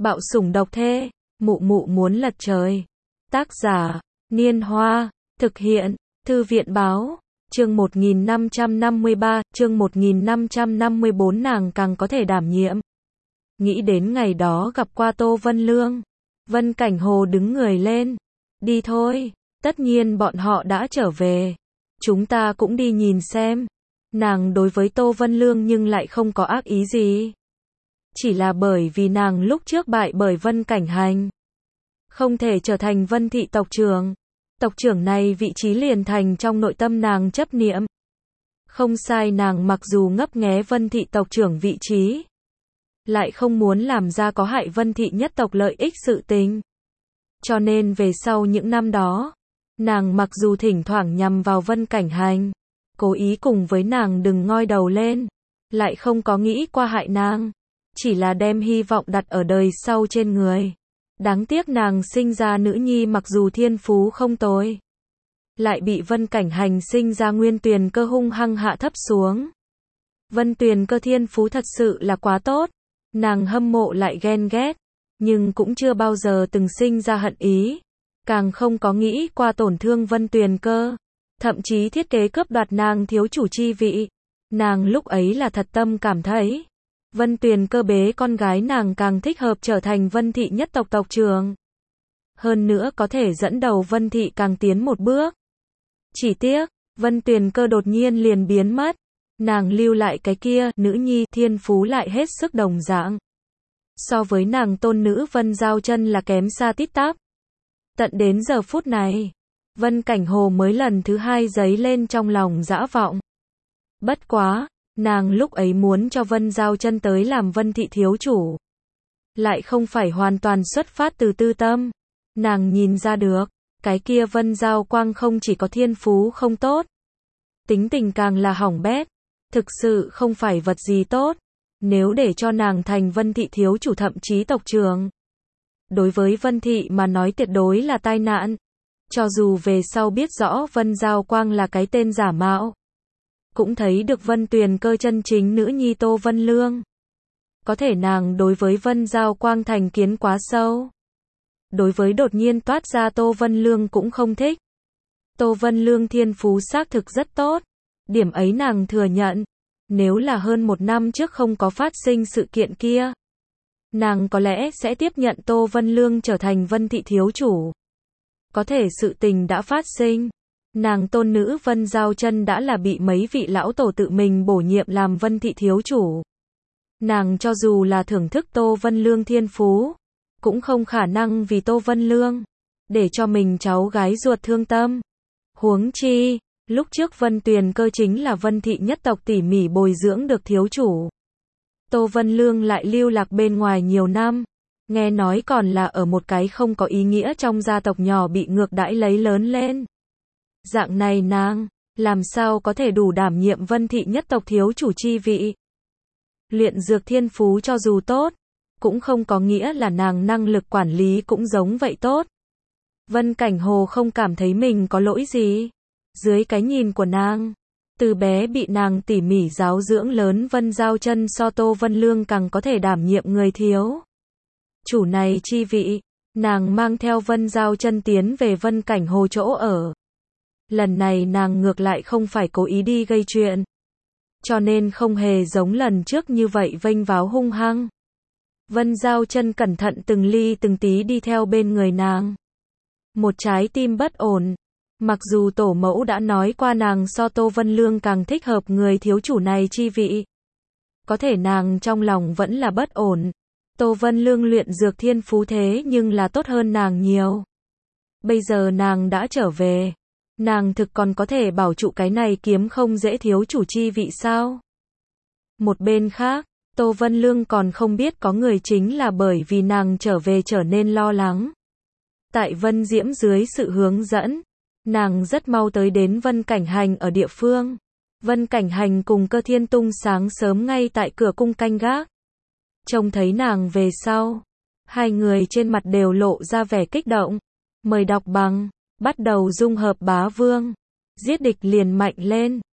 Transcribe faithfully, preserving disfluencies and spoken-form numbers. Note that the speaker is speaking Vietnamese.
Bạo sủng độc thê, mụ mụ muốn lật trời. Tác giả, Niên Hoa, thực hiện, Thư viện Báo, chương một nghìn năm trăm năm mươi ba, chương một nghìn năm trăm năm mươi bốn nàng càng có thể đảm nhiệm. Nghĩ đến ngày đó gặp qua Tô Vân Lương, Vân Cảnh Hồ đứng người lên. Đi thôi, tất nhiên bọn họ đã trở về. Chúng ta cũng đi nhìn xem. Nàng đối với Tô Vân Lương nhưng lại không có ác ý gì. Chỉ là bởi vì nàng lúc trước bại bởi Vân Cảnh Hành, không thể trở thành Vân thị tộc trưởng. Tộc trưởng này vị trí liền thành trong nội tâm nàng chấp niệm. Không sai, nàng mặc dù ngấp nghé Vân thị tộc trưởng vị trí, lại không muốn làm ra có hại Vân thị nhất tộc lợi ích sự tình. Cho nên về sau những năm đó, nàng mặc dù thỉnh thoảng nhằm vào Vân Cảnh Hành, cố ý cùng với nàng đừng ngoi đầu lên, lại không có nghĩ qua hại nàng, chỉ là đem hy vọng đặt ở đời sau trên người. Đáng tiếc nàng sinh ra nữ nhi mặc dù thiên phú không tồi, lại bị Vân Cảnh Hành sinh ra Nguyên Tuyền Cơ hung hăng hạ thấp xuống. Vân Tuyền Cơ thiên phú thật sự là quá tốt, nàng hâm mộ lại ghen ghét, nhưng cũng chưa bao giờ từng sinh ra hận ý, càng không có nghĩ qua tổn thương Vân Tuyền Cơ, thậm chí thiết kế cướp đoạt nàng thiếu chủ chi vị. Nàng lúc ấy là thật tâm cảm thấy Vân Tuyền Cơ bế con gái nàng càng thích hợp trở thành Vân thị nhất tộc tộc trưởng. Hơn nữa có thể dẫn đầu Vân thị càng tiến một bước. Chỉ tiếc, Vân Tuyền Cơ đột nhiên liền biến mất. Nàng lưu lại cái kia, nữ nhi, thiên phú lại hết sức đồng dạng. So với nàng tôn nữ Vân Giao Chân là kém xa tít tắp. Tận đến giờ phút này, Vân Cảnh Hồ mới lần thứ hai dấy lên trong lòng dã vọng. Bất quá, nàng lúc ấy muốn cho Vân Giao Chân tới làm Vân thị thiếu chủ, lại không phải hoàn toàn xuất phát từ tư tâm. Nàng nhìn ra được, cái kia Vân Giao Quang không chỉ có thiên phú không tốt, tính tình càng là hỏng bét, thực sự không phải vật gì tốt. Nếu để cho nàng thành Vân thị thiếu chủ thậm chí tộc trưởng, đối với Vân thị mà nói tuyệt đối là tai nạn. Cho dù về sau biết rõ Vân Giao Quang là cái tên giả mạo, cũng thấy được Vân Tuyền Cơ chân chính nữ nhi Tô Vân Lương, có thể nàng đối với Vân Giao Quang thành kiến quá sâu. Đối với đột nhiên toát ra Tô Vân Lương cũng không thích. Tô Vân Lương thiên phú xác thực rất tốt, điểm ấy nàng thừa nhận. Nếu là hơn một năm trước không có phát sinh sự kiện kia, nàng có lẽ sẽ tiếp nhận Tô Vân Lương trở thành Vân thị thiếu chủ. Có thể sự tình đã phát sinh. Nàng tôn nữ Vân Giao Chân đã là bị mấy vị lão tổ tự mình bổ nhiệm làm Vân thị thiếu chủ. Nàng cho dù là thưởng thức Tô Vân Lương thiên phú, cũng không khả năng vì Tô Vân Lương để cho mình cháu gái ruột thương tâm. Huống chi, lúc trước Vân Tuyền Cơ chính là Vân thị nhất tộc tỉ mỉ bồi dưỡng được thiếu chủ. Tô Vân Lương lại lưu lạc bên ngoài nhiều năm, nghe nói còn là ở một cái không có ý nghĩa trong gia tộc nhỏ bị ngược đãi lấy lớn lên. Dạng này nàng, làm sao có thể đủ đảm nhiệm Vân thị nhất tộc thiếu chủ chi vị. Luyện dược thiên phú cho dù tốt, cũng không có nghĩa là nàng năng lực quản lý cũng giống vậy tốt. Vân Cảnh Hồ không cảm thấy mình có lỗi gì. Dưới cái nhìn của nàng, từ bé bị nàng tỉ mỉ giáo dưỡng lớn Vân Giao Chân so Tô Vân Lương càng có thể đảm nhiệm người thiếu chủ này chi vị. Nàng mang theo Vân Giao Chân tiến về Vân Cảnh Hồ chỗ ở. Lần này nàng ngược lại không phải cố ý đi gây chuyện, cho nên không hề giống lần trước như vậy vênh váo hung hăng. Vân Giao Chân cẩn thận từng ly từng tí đi theo bên người nàng. Một trái tim bất ổn. Mặc dù tổ mẫu đã nói qua nàng so Tô Vân Lương càng thích hợp người thiếu chủ này chi vị, có thể nàng trong lòng vẫn là bất ổn. Tô Vân Lương luyện dược thiên phú thế nhưng là tốt hơn nàng nhiều. Bây giờ nàng đã trở về, nàng thực còn có thể bảo trụ cái này kiếm không dễ thiếu chủ chi vị sao? Một bên khác, Tô Vân Lương còn không biết có người chính là bởi vì nàng trở về trở nên lo lắng. Tại Vân Diễm dưới sự hướng dẫn, nàng rất mau tới đến Vân Cảnh Hành ở địa phương. Vân Cảnh Hành cùng Cơ Thiên Tung sáng sớm ngay tại cửa cung canh gác. Trông thấy nàng về sau, hai người trên mặt đều lộ ra vẻ kích động. Mời đọc bằng, bắt đầu dung hợp bá vương. Giết địch liền mạnh lên.